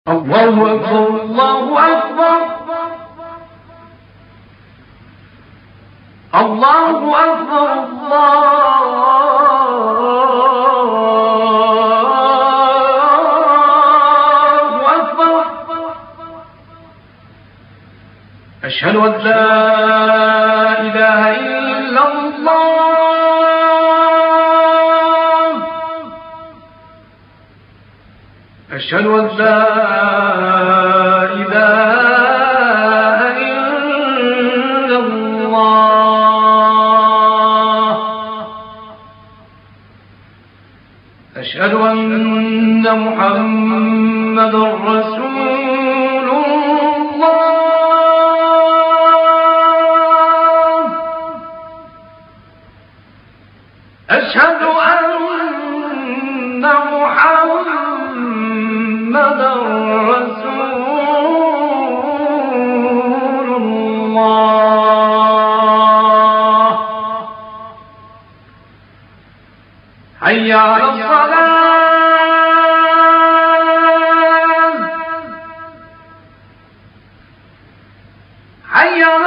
الله أكبر الله أكبر الله أكبر الله أكبر. أشهد أن لا إله إلا الله. أشهد أن لا إله إلا الله. أشهد أن محمدا رسول الله. أشهد أن محمدا رسول الله. حي على الصلاة. حي على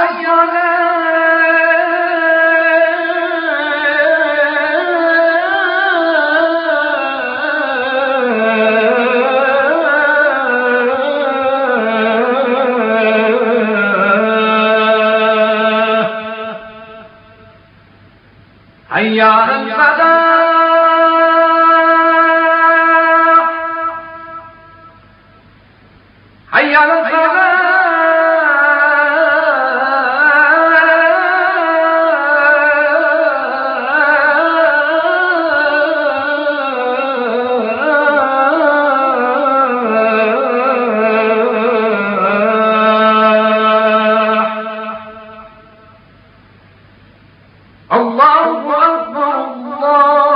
حي على الفلاح. حي على الفلاح. الله أكبر الله